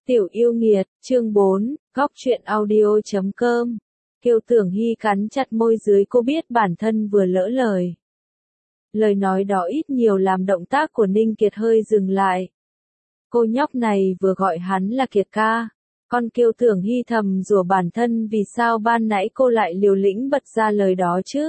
Tiểu yêu nghiệt, chương 4, góc truyện audio.com. Kiều Tưởng Hy cắn chặt môi dưới, cô biết bản thân vừa lỡ lời. Lời nói đó ít nhiều làm động tác của Ninh Kiệt hơi dừng lại. Cô nhóc này vừa gọi hắn là Kiệt ca. Còn Kiều Tưởng Hy thầm rủa bản thân vì sao ban nãy cô lại liều lĩnh bật ra lời đó chứ.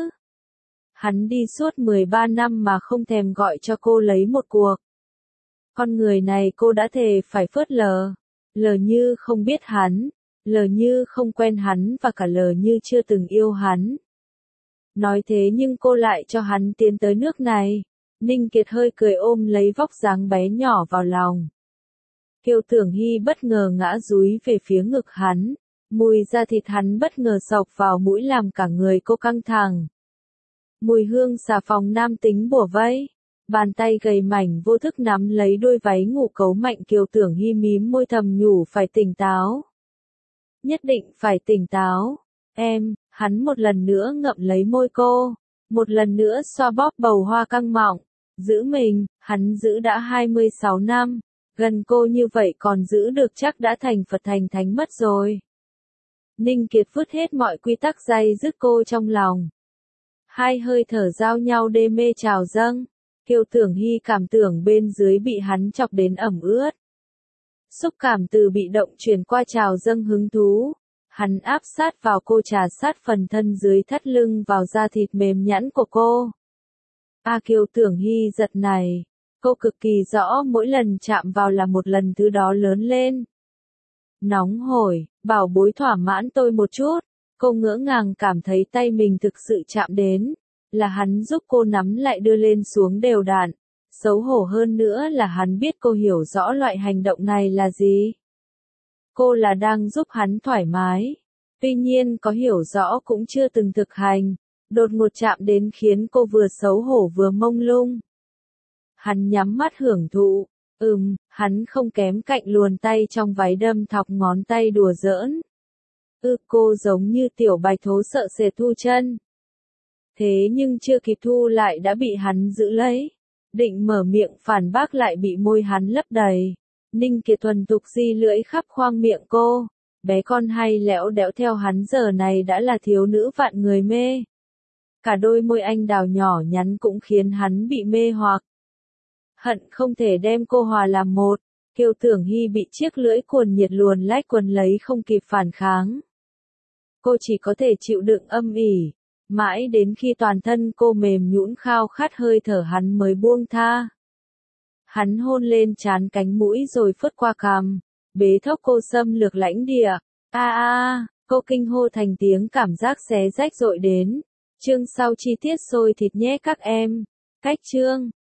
Hắn đi suốt 13 năm mà không thèm gọi cho cô lấy một cuộc. Con người này cô đã thề phải phớt lờ. Lờ như không biết hắn, lờ như không quen hắn và cả lờ như chưa từng yêu hắn. Nói thế nhưng cô lại cho hắn tiến tới nước này. Ninh Kiệt hơi cười ôm lấy vóc dáng bé nhỏ vào lòng. Kiều Tưởng Hy bất ngờ ngã dúi về phía ngực hắn. Mùi da thịt hắn bất ngờ xộc vào mũi làm cả người cô căng thẳng. Mùi hương xà phòng nam tính bủa vây. Bàn tay gầy mảnh vô thức nắm lấy đôi váy ngủ cấu mạnh. Kiều Tưởng Hy mím môi thầm nhủ phải tỉnh táo. Nhất định phải tỉnh táo. Em, hắn một lần nữa ngậm lấy môi cô. Một lần nữa xoa bóp bầu hoa căng mọng. Giữ mình, hắn giữ đã 26 năm. Gần cô như vậy còn giữ được chắc đã thành Phật thành thánh mất rồi. Ninh Kiệt vứt hết mọi quy tắc day dứt cô trong lòng. Hai hơi thở giao nhau đê mê trào dâng. Kiều Tưởng Hy cảm tưởng bên dưới bị hắn chọc đến ẩm ướt. Xúc cảm từ bị động chuyển qua trào dâng hứng thú. Hắn áp sát vào cô, trà sát phần thân dưới thắt lưng vào da thịt mềm nhẵn của cô. Kiều Tưởng Hy giật này. Cô cực kỳ rõ mỗi lần chạm vào là một lần thứ đó lớn lên. Nóng hổi, bảo bối thỏa mãn tôi một chút. Cô ngỡ ngàng cảm thấy tay mình thực sự chạm đến. Là hắn giúp cô nắm lại đưa lên xuống đều đặn. Xấu hổ hơn nữa là hắn biết cô hiểu rõ loại hành động này là gì. Cô là đang giúp hắn thoải mái. Tuy nhiên có hiểu rõ cũng chưa từng thực hành. Đột ngột chạm đến khiến cô vừa xấu hổ vừa mông lung. Hắn nhắm mắt hưởng thụ. Hắn không kém cạnh luồn tay trong váy đâm thọc ngón tay đùa giỡn. Cô giống như tiểu bạch thố sợ sệt thu chân. Thế nhưng chưa kịp thu lại đã bị hắn giữ lấy. Định mở miệng phản bác lại bị môi hắn lấp đầy. Ninh Kiệt thuần thục di lưỡi khắp khoang miệng cô. Bé con hay lẽo đẽo theo hắn giờ này đã là thiếu nữ vạn người mê. Cả đôi môi anh đào nhỏ nhắn cũng khiến hắn bị mê hoặc. Hận không thể đem cô hòa làm một. Kiều Tưởng Hy bị chiếc lưỡi cuồn nhiệt luồn lách quần lấy không kịp phản kháng. Cô chỉ có thể chịu đựng âm ỉ. Mãi đến khi toàn thân cô mềm nhũn khao khát hơi thở hắn mới buông tha. Hắn hôn lên trán cánh mũi rồi phớt qua cằm. Bế thốc cô xâm lược lãnh địa. Cô kinh hô thành tiếng, cảm giác xé rách dội đến. Chương sau chi tiết sôi thịt nhé các em. Cách chương.